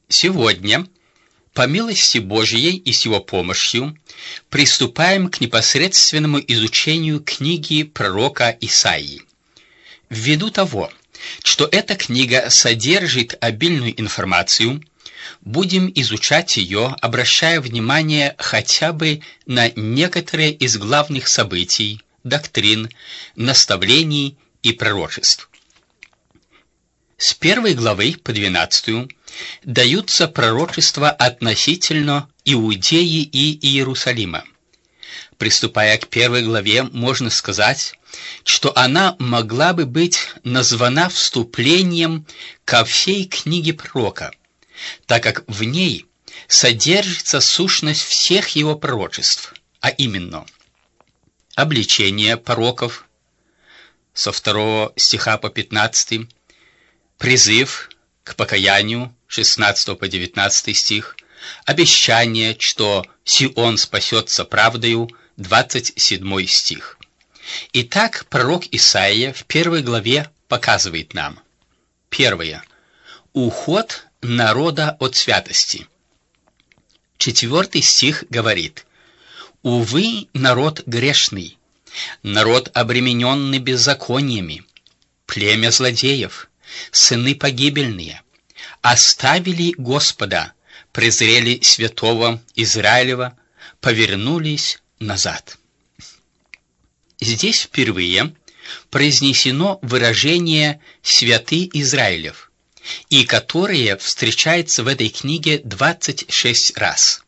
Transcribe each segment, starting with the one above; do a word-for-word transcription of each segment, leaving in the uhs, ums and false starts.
Сегодня, по милости Божией и с Его помощью, приступаем к непосредственному изучению книги пророка Исаии. Ввиду того, что эта книга содержит обильную информацию, будем изучать ее, обращая внимание хотя бы на некоторые из главных событий, доктрин, наставлений и пророчеств. С первой главы по двенадцатую даются пророчества относительно Иудеи и Иерусалима. Приступая к первой главе, можно сказать, что она могла бы быть названа вступлением ко всей книге пророка, так как в ней содержится сущность всех его пророчеств, а именно обличение пророков со второго стиха по пятнадцатый, призыв к покаянию шестнадцатого по девятнадцатый стих, обещание, что Сион спасется правдою, двадцать седьмой стих. Итак, пророк Исаия в первой главе показывает нам: первое. Уход народа от святости. Четвертый стих говорит: «Увы, народ грешный, народ, обремененный беззакониями, племя злодеев, сыны погибельные, оставили Господа, презрели святого Израилева, повернулись назад». Здесь впервые произнесено выражение «святы Израилев», и которое встречается в этой книге двадцать шесть раз.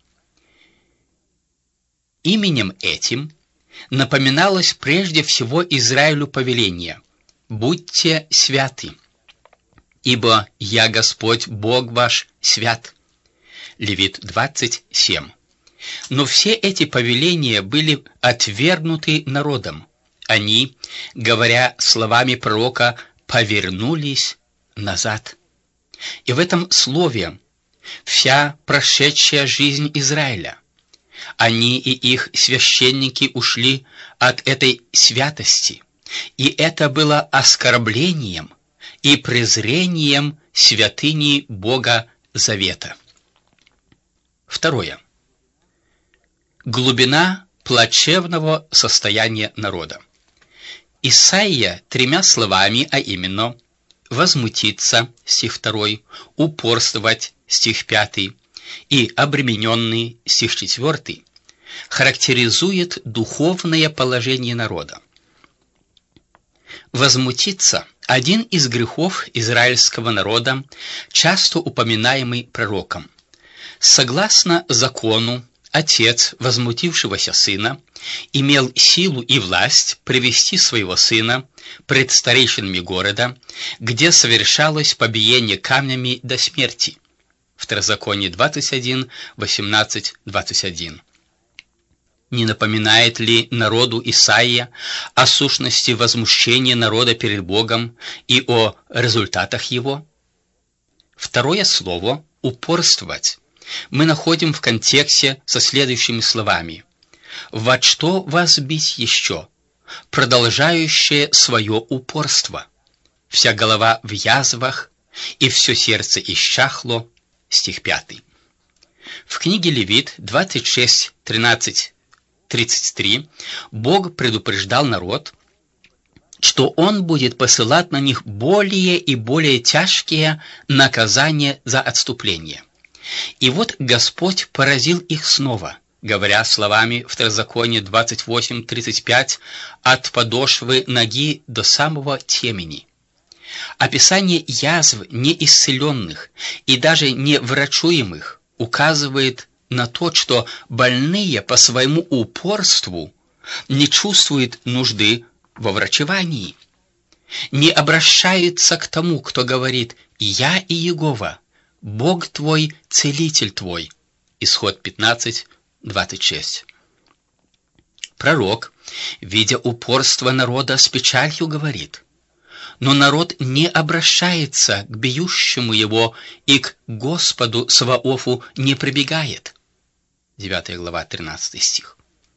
Именем этим напоминалось прежде всего Израилю повеление: «Будьте святы, ибо я Господь Бог ваш свят». Левит двадцать семь. Но все эти повеления были отвергнуты народом. Они, говоря словами пророка, повернулись назад. И в этом слове вся прошедшая жизнь Израиля. Они и их священники ушли от этой святости, и это было оскорблением и презрением святыни Бога Завета. Второе. Глубина плачевного состояния народа. Исаия тремя словами, а именно «возмутиться» стих второй, «упорствовать» стих пятый и «обремененный» стих четвертый, характеризует духовное положение народа. Возмутиться – один из грехов израильского народа, часто упоминаемый пророком. Согласно закону, отец возмутившегося сына имел силу и власть привести своего сына пред старейшинами города, где совершалось побиение камнями до смерти. Второзаконие двадцать один, восемнадцать, двадцать один. Не напоминает ли народу Исаия о сущности возмущения народа перед Богом и о результатах его? Второе слово «упорствовать» мы находим в контексте со следующими словами: «Во что вас бить еще, продолжающее свое упорство? Вся голова в язвах, и все сердце исчахло». Стих пятый. В книге Левит двадцать шесть, тринадцать, тридцать три Бог предупреждал народ, что Он будет посылать на них более и более тяжкие наказания за отступление. И вот Господь поразил их снова, говоря словами Второзакония двадцать восемь, тридцать пять: «от подошвы ноги до самого темени». Описание язв неисцеленных и даже неврачуемых указывает на то, что больные по своему упорству не чувствуют нужды во врачевании, не обращаются к тому, кто говорит: «Я Иегова, Бог твой, целитель твой». Исход пятнадцать, двадцать шесть. Пророк, видя упорство народа, с печалью говорит: «Но народ не обращается к бьющему его и к Господу Саваофу не прибегает». девятая глава, тринадцатый стих.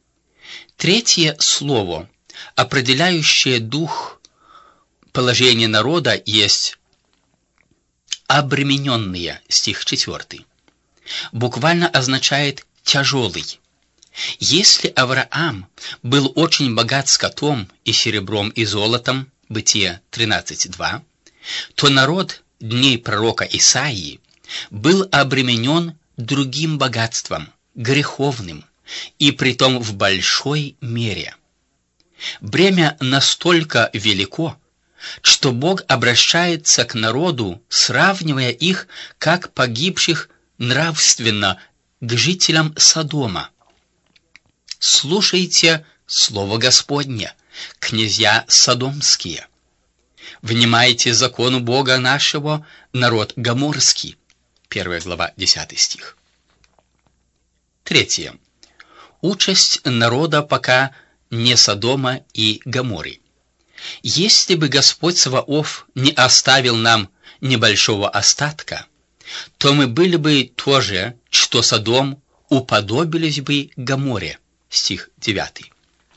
Третье слово, определяющее дух положения народа, есть обремененные, стих четвёртый, буквально означает «тяжелый». Если Авраам был очень богат скотом и серебром и золотом, Бытие тринадцать два, то народ дней пророка Исаии был обременен другим богатством, греховным, и притом в большой мере. Бремя настолько велико, что Бог обращается к народу, сравнивая их, как погибших нравственно, к жителям Содома. «Слушайте слово Господне, князья содомские. Внимайте закону Бога нашего, народ гоморский». Первая глава, десятый стих. Третье. Участь народа пока не Содома и Гоморы. Если бы Господь Саваоф не оставил нам небольшого остатка, то мы были бы то же, что Содом, уподобились бы Гоморе. Стих девятый.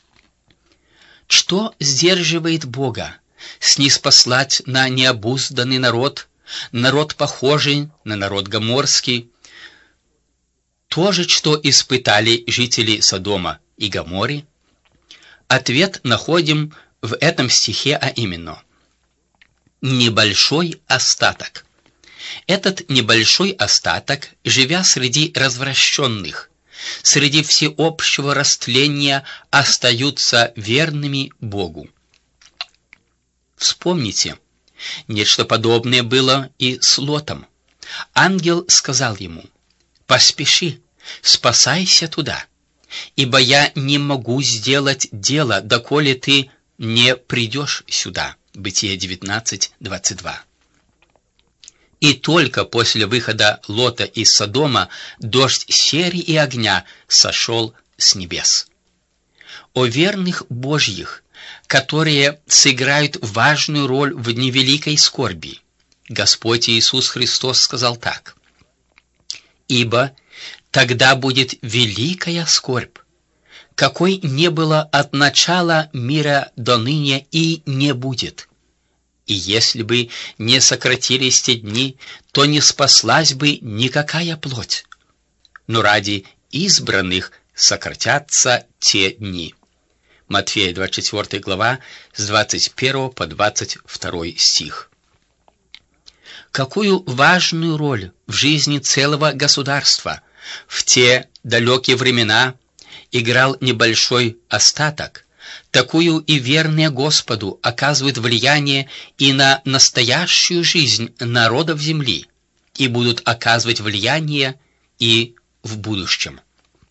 Что сдерживает Бога снизпослать на необузданный народ, народ, похожий на народ гоморский, то же, что испытали жители Содома и Гоморы? Ответ находим в этом стихе, а именно небольшой остаток. Этот небольшой остаток, живя среди развращенных, среди всеобщего растления, остаются верными Богу. Вспомните, нечто подобное было и с Лотом. Ангел сказал ему: «Поспеши, спасайся туда, ибо я не могу сделать дело, доколе ты не придешь сюда». Бытие девятнадцать двадцать два. И только после выхода Лота из Содома дождь серы и огня сошел с небес. О верных Божьих, которые сыграют важную роль в дни великой скорби, Господь Иисус Христос сказал так: «Ибо тогда будет великая скорбь, какой не было от начала мира до ныне и не будет. И если бы не сократились те дни, то не спаслась бы никакая плоть. Но ради избранных сократятся те дни». Матфея двадцать четвёртая глава, с двадцать первого по двадцать второй стих. Какую важную роль в жизни целого государства в те далекие времена играл небольшой остаток, такую и верные Господу оказывают влияние и на настоящую жизнь народов земли, и будут оказывать влияние и в будущем.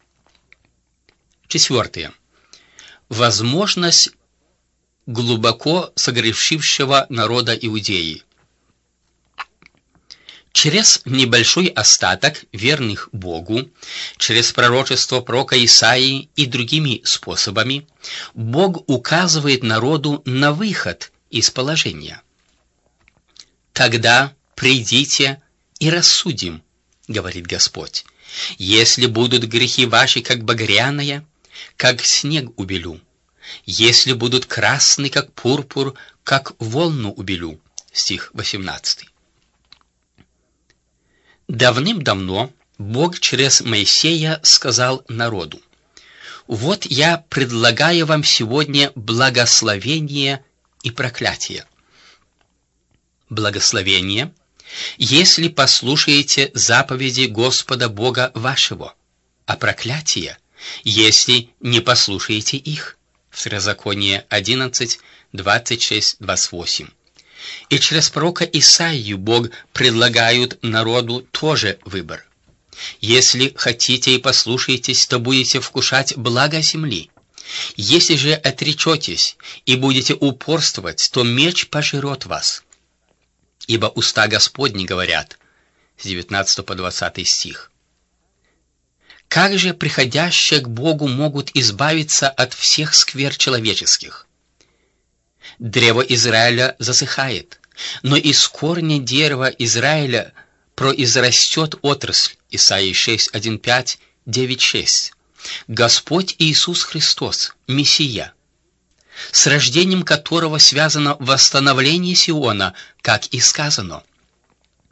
Четвертое. Возможность глубоко согрешившего народа Иудеи. Через небольшой остаток верных Богу, через пророчество пророка Исаии и другими способами, Бог указывает народу на выход из положения. «Тогда придите и рассудим, — говорит Господь, — если будут грехи ваши, как багряная, как снег убелю, если будут красны, как пурпур, как волну убелю». Стих восемнадцатый. Давным-давно Бог через Моисея сказал народу: «Вот я предлагаю вам сегодня благословение и проклятие. Благословение, если послушаете заповеди Господа Бога вашего, а проклятие, если не послушаете их». Второзаконие одиннадцать, двадцать шесть, двадцать восемь. И через пророка Исаию Бог предлагает народу тоже выбор. «Если хотите и послушаетесь, то будете вкушать благо земли. Если же отречетесь и будете упорствовать, то меч пожрет вас. Ибо уста Господни говорят». С девятнадцатого по двадцатый стих. Как же приходящие к Богу могут избавиться от всех сквер человеческих? Древо Израиля засыхает, но из корня дерева Израиля произрастет отрасль. Исайя шесть, один, пять, девять, шесть. Господь Иисус Христос, Мессия, с рождением которого связано восстановление Сиона, как и сказано: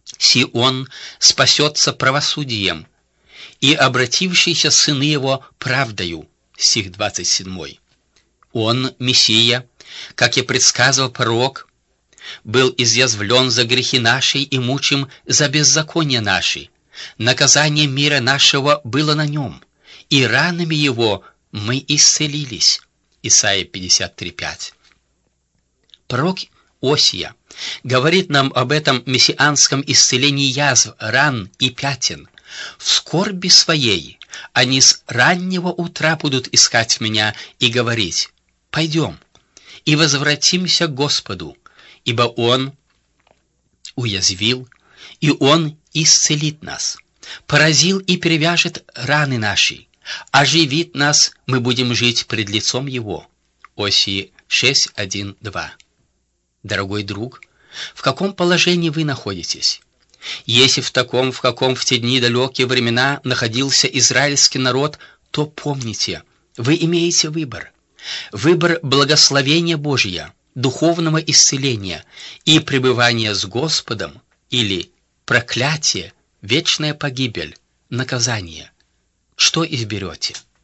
Сион спасется правосудием, и обратившиеся сыны его правдою». Стих двадцать семь. Он, Мессия, как и предсказывал пророк, был изъязвлен за грехи наши и мучим за беззаконие наши. Наказание мира нашего было на нем, и ранами его мы исцелились. Исайя пятьдесят три пять. Пророк Осия говорит нам об этом мессианском исцелении язв, ран и пятен. «В скорби своей они с раннего утра будут искать меня и говорить: пойдем и возвратимся к Господу, ибо Он уязвил, и Он исцелит нас, поразил и перевяжет раны наши, оживит нас, мы будем жить пред лицом Его». Осии шесть, один, два. Дорогой друг, в каком положении вы находитесь? Если в таком, в каком в те дни далекие времена находился израильский народ, то помните, вы имеете выбор. Выбор благословения Божия, духовного исцеления и пребывания с Господом, или проклятие, вечная погибель, наказание. Что изберете?